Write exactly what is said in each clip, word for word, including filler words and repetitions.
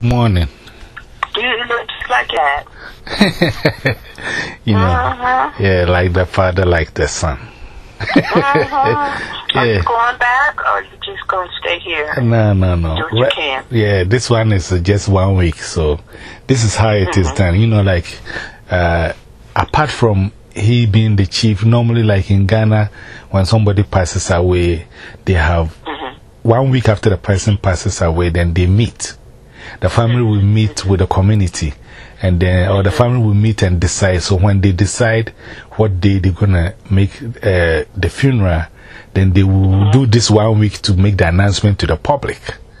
Morning. You look just like that. You know, uh-huh. Yeah, like the father, like the son. uh-huh. Are yeah. you going back, or are you just going to stay here? No, no, no. Do what you can. Yeah, this one is uh, just one week, so this is how it mm-hmm. is done. You know, like, uh, apart from he being the chief, normally, like in Ghana, when somebody passes away, they have mm-hmm. one week after the person passes away, then they meet. The family will meet with the community, and then, or the family will meet and decide. So when they decide what day they're gonna make uh, the funeral, then they will do this one week to make the announcement to the public.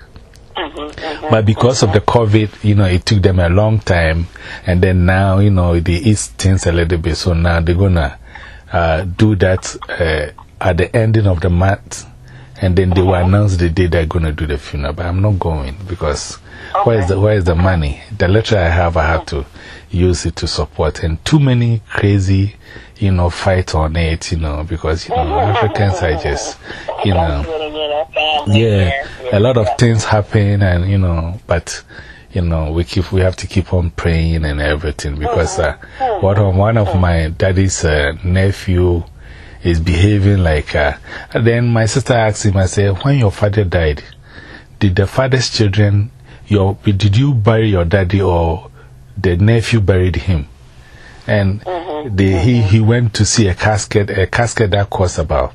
But because of the COVID, you know, it took them a long time, and then now, you know, they ease things a little bit. So now they're gonna uh, do that uh, at the ending of the month, and then they will announce the day they're gonna do the funeral. But I'm not going because. Okay. Where is the, where is the money? The letter I have, I have to use it to support. And too many crazy, you know, fight on it, you know, because, you know, Africans are just, you know, yeah, a lot of things happen and, you know, but, you know, we keep, we have to keep on praying and everything because uh, one, of, one of my daddy's uh, nephew is behaving like, uh, and then my sister asked him, I said, when your father died, did the father's children Your, did you bury your daddy or the nephew buried him? And mm-hmm. the, he, he went to see a casket, a casket that cost about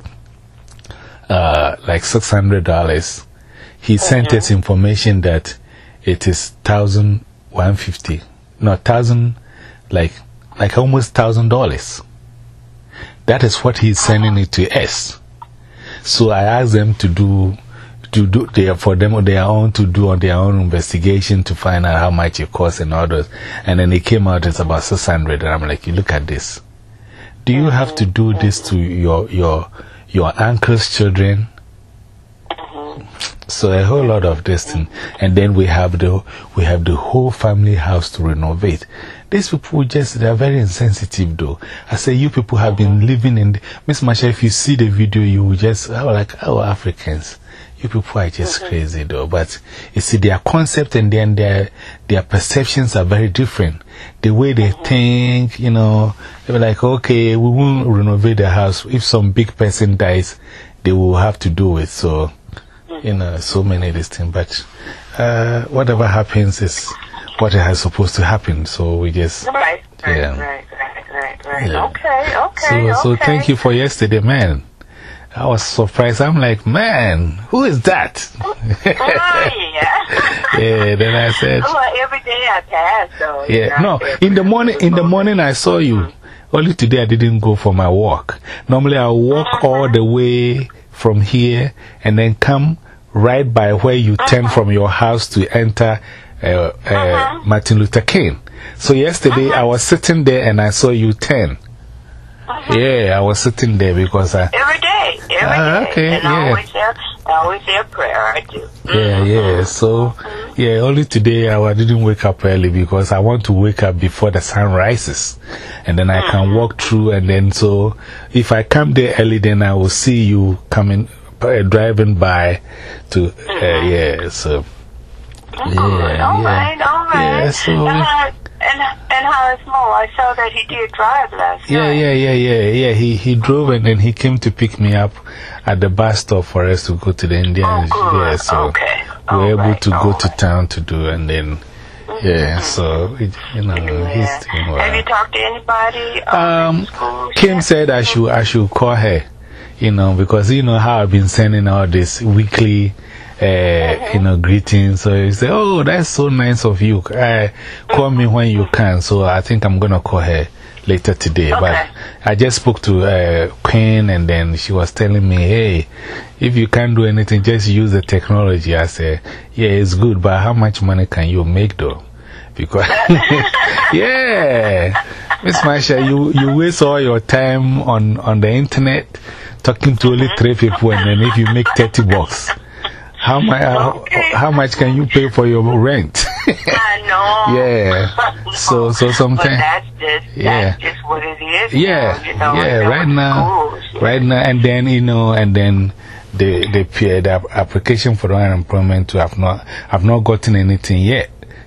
uh, like six hundred dollars. He mm-hmm. sent us information that it is one thousand one hundred fifty dollars. No, one thousand, like, like almost one thousand dollars. That is what he's sending it to us. So I asked them to do. To do they, for them on their own to do on their own investigation to find out how much it costs and all those. And then it came out it's about six hundred. And I'm like, you look at this. Do you have to do this to your your your uncle's children? So a whole lot of this thing. And then we have the we have the whole family house to renovate. These people just they're very insensitive though. I say you people have been living in Miss Masha, if you see the video you will just oh, like our Africans. You people are just mm-hmm. crazy though, but you see their concept and then their, their perceptions are very different. The way they mm-hmm. think, you know, they were like, okay, we won't renovate the house. If some big person dies, they will have to do it. So, mm-hmm. you know, so many of these things, but, uh, whatever happens is what is supposed to happen. So we just, right, right, yeah. right, right, right, right. Yeah. Okay, okay, so, okay. So thank you for yesterday, man. I was surprised. I'm like, man, who is that? Oh, yeah. Yeah, then I said. Well, every day I pass, though. Yeah, no, in the morning, in the morning I saw you. Only today I didn't go for my walk. Normally I walk uh-huh. all the way from here and then come right by where you uh-huh. turn from your house to enter uh, uh, uh-huh. Martin Luther King. So yesterday uh-huh. I was sitting there and I saw you turn. Uh-huh. Yeah, I was sitting there because I. Every day, every ah, day. Okay, and yeah. I always have, I always have prayer, I do. Yeah, yeah. So, mm-hmm. yeah, only today I didn't wake up early because I want to wake up before the sun rises. And then I mm-hmm. can walk through, and then so if I come there early, then I will see you coming, uh, driving by to, uh, mm-hmm. yeah, so. Yeah, all right, yeah. all right, all right. Yeah, so. Uh, And, and how is Mo? I saw that he did drive last yeah, night. Yeah, yeah, yeah, yeah, yeah. He, he drove and then he came to pick me up at the bus stop for us to go to the Indian. Oh, good. Yeah, so okay. we were able right, to go right. to town to do and then, mm-hmm. yeah, so, it, you know, yeah. he's doing well. Have you talked to anybody? Um, Kim said I should, I should call her, you know, because you know how I've been sending all this weekly. Uh, mm-hmm. you know, greetings. So you say, oh, that's so nice of you. Uh, call me when you can. So I think I'm going to call her later today. Okay. But I just spoke to uh, Queen and then she was telling me, hey, if you can't do anything, just use the technology. I said, yeah, it's good, but how much money can you make though? Because, yeah, Miss Masha, you, you waste all your time on, on the internet talking to only three people and then if you make thirty bucks. How, mu okay. how, how much can you pay for your rent? I know. Yeah. no. So, so sometimes. But that's just, yeah. that's just what it is. Yeah. Now, you know, yeah. Right now. Schools, right now. And then, you know, and then the, the, the application for unemployment, too, I've not, I've not gotten anything yet.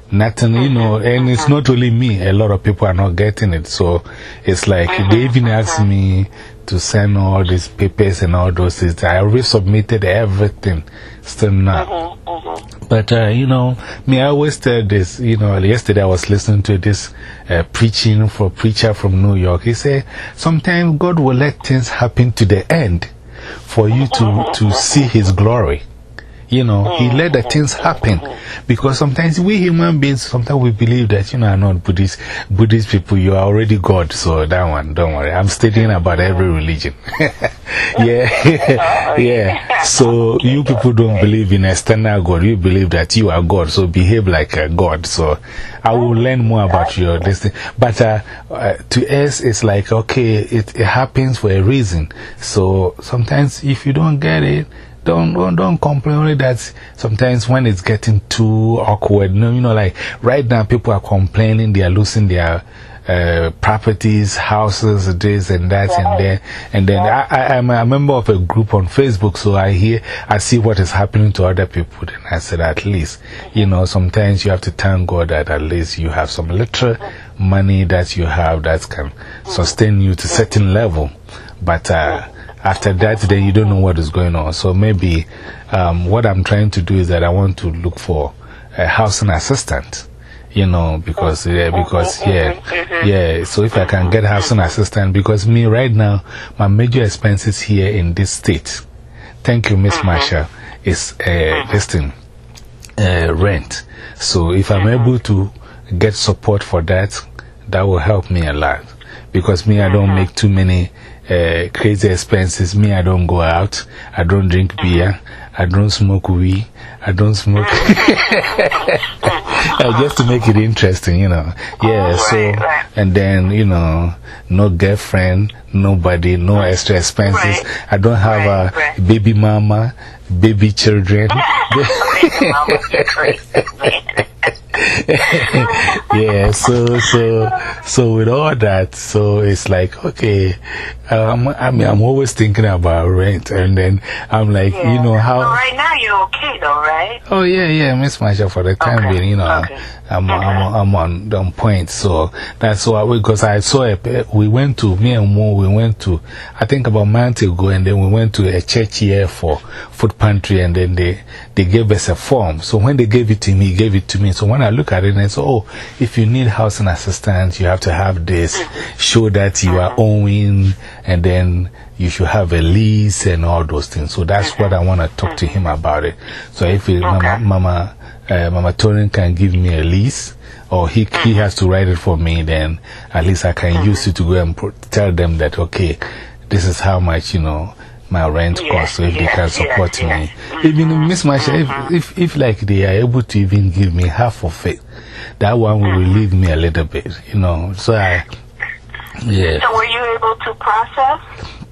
Nothing, you know, and it's not only me, a lot of people are not getting it. So it's like they even asked me to send all these papers and all those things. I already submitted everything, still not. But, uh, you know, me, I always tell this, you know, yesterday I was listening to this uh, preaching for a preacher from New York. He said, sometimes God will let things happen to the end for you to, to see His glory. You know, He let the things happen. Because sometimes we human beings, sometimes we believe that, you know, I'm not Buddhist, Buddhist people, you are already God. So that one, don't worry. I'm studying about every religion. Yeah. Yeah. So you people don't believe in external God. You believe that you are God. So behave like a God. So I will learn more about your this thing. But uh, uh, to us, it's like, okay, it, it happens for a reason. So sometimes if you don't get it, Don't, don't, don't complain. Only that sometimes when it's getting too awkward, you know, you know, like right now people are complaining they are losing their uh, properties, houses, this and that, and then, and then I, I, I'm a member of a group on Facebook, so I hear, I see what is happening to other people. Then I said, at least, you know, sometimes you have to thank God that at least you have some little money that you have that can sustain you to a certain level. But, uh, after that, then you don't know what is going on. So maybe um, what I'm trying to do is that I want to look for a housing assistant, you know, because, yeah, because, yeah, yeah. So if I can get housing assistant, because me right now, my major expenses here in this state, thank you, Miss Marsha, is uh, this thing, uh, rent. So if I'm able to get support for that, that will help me a lot. Because me, I don't make too many uh, crazy expenses. Me, I don't go out. I don't drink beer. I don't smoke weed. I don't smoke. uh, just to make it interesting, you know. Yeah, so, and then, you know, no girlfriend, nobody, no extra expenses. I don't have a baby mama, baby children. Yeah, so, so, so with all that, so it's like, okay, um, I mean, I'm always thinking about rent, and then I'm like, yeah. you know, how. Well, right now you're okay, though, right? Oh, yeah, yeah, Miss Marsha, for the time okay. being, you know, okay. I'm, okay. I'm, I'm on, on point. So that's why, because I saw a, we went to, me and Mo, we went to, I think about a month ago, and then we went to a church here for food pantry, and then they, they gave us a form. So when they gave it to me, he gave it to me. So when I look at it, and I say, oh, if you need housing assistance, you have to have this, show that you are owing, and then you should have a lease and all those things. So that's what I want to talk to him about it. So if it, okay. Mama, Mama, uh, Mama Tony can give me a lease, or he, he has to write it for me, then at least I can use it to go and tell them that, okay, this is how much, you know, my rent yeah, costs, so if yeah, they can support yeah, me. yeah. Even Miss Marsha, if, if, if like they are able to even give me half of it, that one will relieve me a little bit, you know. So I, yeah. So were you able to process?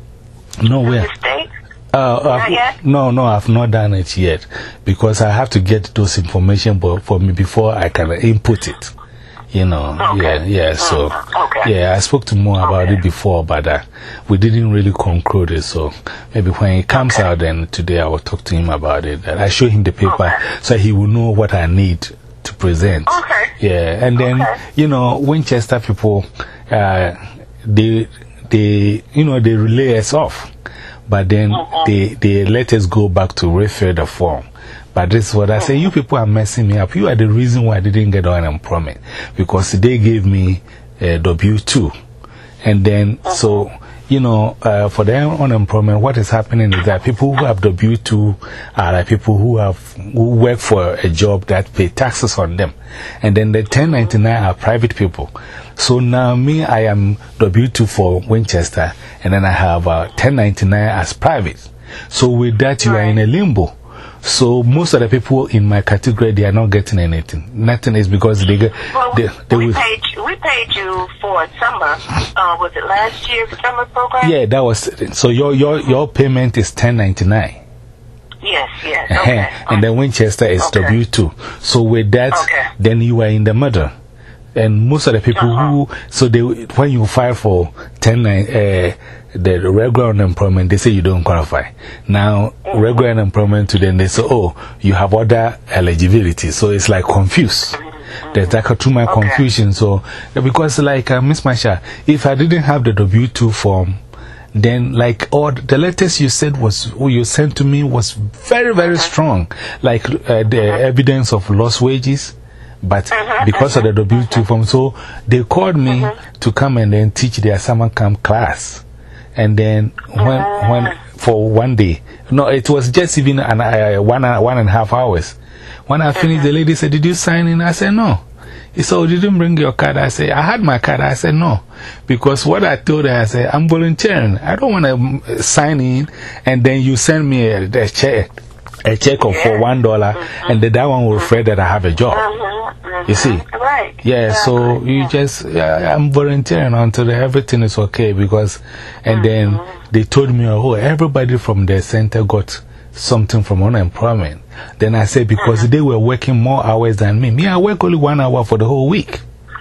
No, where? Uh, not yet? No, no, I've not done it yet, because I have to get those information for me before I can input it. You know, okay. yeah, yeah, so, okay. yeah, I spoke to Mo about okay. it before, but uh, we didn't really conclude it, so maybe when it comes okay. out, then today I will talk to him about it. I show him the paper, okay. so he will know what I need to present. Okay. Yeah, and then, okay. you know, Winchester people, uh, they, they, you know, they relay us off, but then uh-huh. they, they let us go back to refill the form. But this is what I say, you people are messing me up. You are the reason why I didn't get unemployment, because they gave me a W two. And then, uh-huh. so, you know, uh, for the unemployment, what is happening is that people who have W two are like people who have, who work for a job that pay taxes on them. And then the ten ninety-nine are private people. So now me, I am W two for Winchester, and then I have uh, ten ninety-nine as private. So with that, you are in a limbo. So most of the people in my category, they are not getting anything. Nothing is because they get. Well, they, they we, will, paid you, we paid you for summer. Uh, was it last year's summer program? Yeah, that was. So your your your payment is ten ninety-nine. Yes, yes. Okay. And then Winchester is okay. W two. So with that, okay. then you are in the middle. And most of the people uh-huh. who, so they, when you file for ten, uh, the regular unemployment, they say you don't qualify. Now, mm-hmm. regular unemployment to them, they say, oh, you have other eligibility. So it's like confused. Mm-hmm. There's like a to my Okay. confusion. So, because like uh, Miss Masha, if I didn't have the W two form, then like all the letters you said was, you sent to me was very, very strong. Like uh, the evidence of lost wages. But because of the W two form, so they called me to come and then teach their summer camp class. And then when, when, for one day, no, it was just even an, uh, one, uh, one and a half hours. When I finished, the lady said, "Did you sign in?" I said, "No." He said, "Oh, you didn't bring your card?" I said, "I had my card." I said, "No." Because what I told her, I said, "I'm volunteering. I don't want to sign in and then you send me a, a check. A check of for one dollar, and then that one will reflect that I have a job." You see? Right. Yeah, so you just, yeah, I'm volunteering until everything is okay. Because, and then they told me, "Oh, everybody from the center got something from unemployment." Then I said, because they were working more hours than me. Me, I work only one hour for the whole week.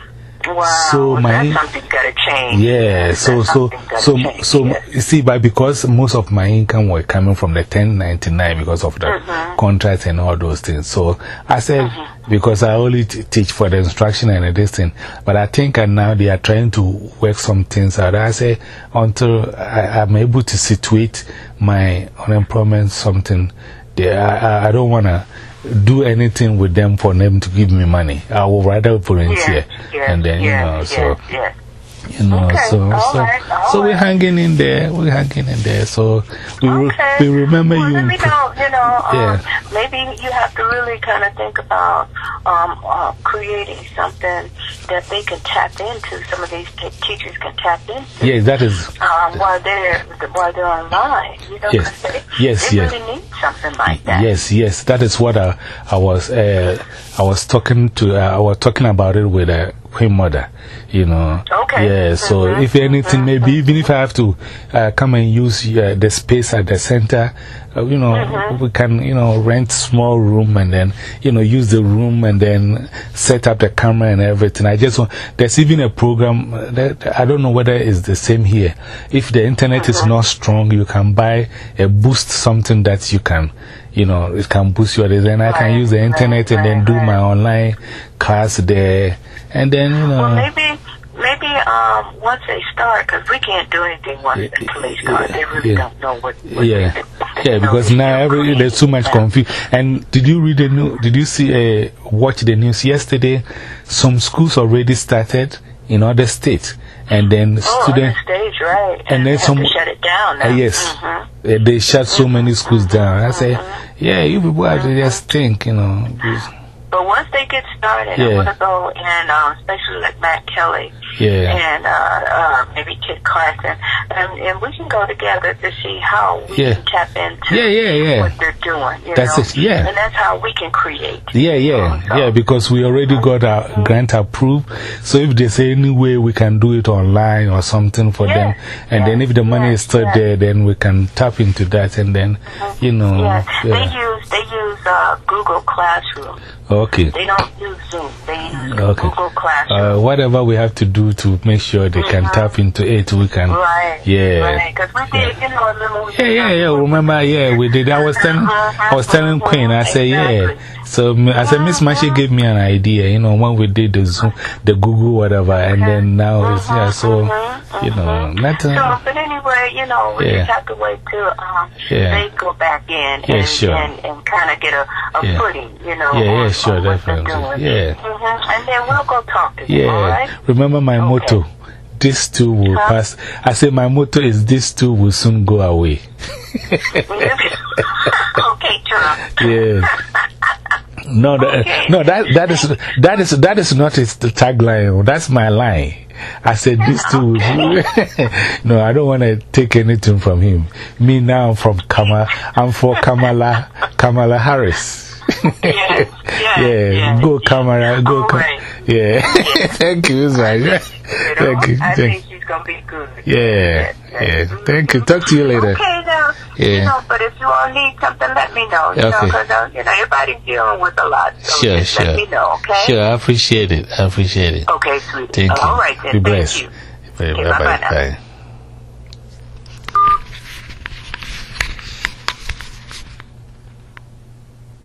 Wow. So well, my, that's something gotta change. yeah, so, That's so, something gotta so, change, so, yes. you see, but because most of my income were coming from the ten ninety-nine because of the contracts and all those things. So I said, because I only t teach for the instruction and this thing, but I think and now they are trying to work some things out. I say, until I, I'm able to situate my unemployment something, they, I, I don't want to do anything with them for them to give me money. I would rather volunteer. Yes, yes, and then, yes, you know, yes, so. yes. You know, Okay, so, all so, right, all so we're right. hanging in there, we're hanging in there. So we, re Okay. we remember well, you. Let me know, you know, um, Yeah. maybe you have to really kind of think about um, uh, creating something that they can tap into, some of these t teachers can tap into. Yeah, that is. Um, while they're while they're online, you know, Yes. 'cause they, Yes, they yes. really need something like that. Yes, yes, that is what I, I was. Uh, I was talking to. Uh, I was talking about it with a queen mother. You know. Okay. Yeah. So Mhm. if anything, maybe even if I have to uh, come and use uh, the space at the center, uh, you know, Mhm. we can, you know, rent small room and then, you know, use the room and then set up the camera and everything. I just want. There's even a program that I don't know whether it's the same here. If the internet is not strong, you can buy a boost, something that you can. You know, it can boost your design. I can Right, use the internet right, and then right, do right. my online class there. And then, you know. Well, maybe, maybe um, once they start, because we can't do anything once Yeah, the police start. They really yeah. don't know what. what Yeah, they, yeah, you know, because they now still every, create there's too much that. confusion. And did you read the news? Did you see, uh, watch the news yesterday? Some schools already started in other states. And then Oh, students. on the stage, right. And then they have some. to shut it down now. Uh, yes. Mhm. Uh, they shut so many schools down. I say, yeah, you people have to just think, you know. But once they get started, Yeah. I want to go and, um, especially like Matt Kelly Yeah. and uh, uh, maybe Kit Carson, and, and we can go together to see how we Yeah. can tap into Yeah, yeah, yeah. what they're doing. You That's know? it, yeah. And that's how we can create. Yeah, yeah, So- yeah, because we already got our grant approved. So if there's any way we can do it online or something for them, Yes, and then yes, if the money yes, is still yes. there, then we can tap into that and then, you know. Yeah, they Yeah. use they use uh, Google Classroom. Okay. They don't use Zoom. They use Okay. Google Classroom. Uh, whatever we have to do to make sure they can tap into it, we can. Right. Yeah. Right. Because we did, you know, remember we Yeah, yeah, yeah. Remember, yeah, we did. I was telling, I was telling Queen, I said, yeah. So I said, Miss Mashi gave me an idea, you know, when we did the Zoom, the Google, whatever, and then now it's, yeah, so, you know, nothing. So, but anyway, you know, we Yeah. just have to wait till um, Yeah. they go back in Yeah, and, sure. and, and kind of get a, a Yeah. footing, you know. Yeah, yeah, on, sure, on what they're definitely. doing. Yeah. Mhm. And then we'll go talk to them, all Yeah. right? Remember my Okay. motto? This too will Huh? pass. I said, my motto is this too will soon go away. Okay, Charles. Yeah. No, that, Okay. no, that, that is, that is, that is not its the tagline. That's my line. I said, this too will. No, I don't want to take anything from him. Me now, I'm from Kamala, I'm for Kamala, Kamala Harris. Yes, yes, yeah, yes. go Kamala, go All Kam- right. Yeah. Thank you, Zai. You know, Thank you. I Thank think she's going to be good. Yeah, Yes, yeah. yes. Thank you. Talk to you later. Okay, now, Yeah. you know, but if you all need something, let me know. You know, Okay. because, uh, you know, everybody's dealing with a lot. So Sure, just sure. let me know, okay? Sure, I appreciate it. I appreciate it. Okay, sweetie. Thank you. All right, then. Be Thank blessed. you. Bye Okay, bye. bye-bye now. Bye.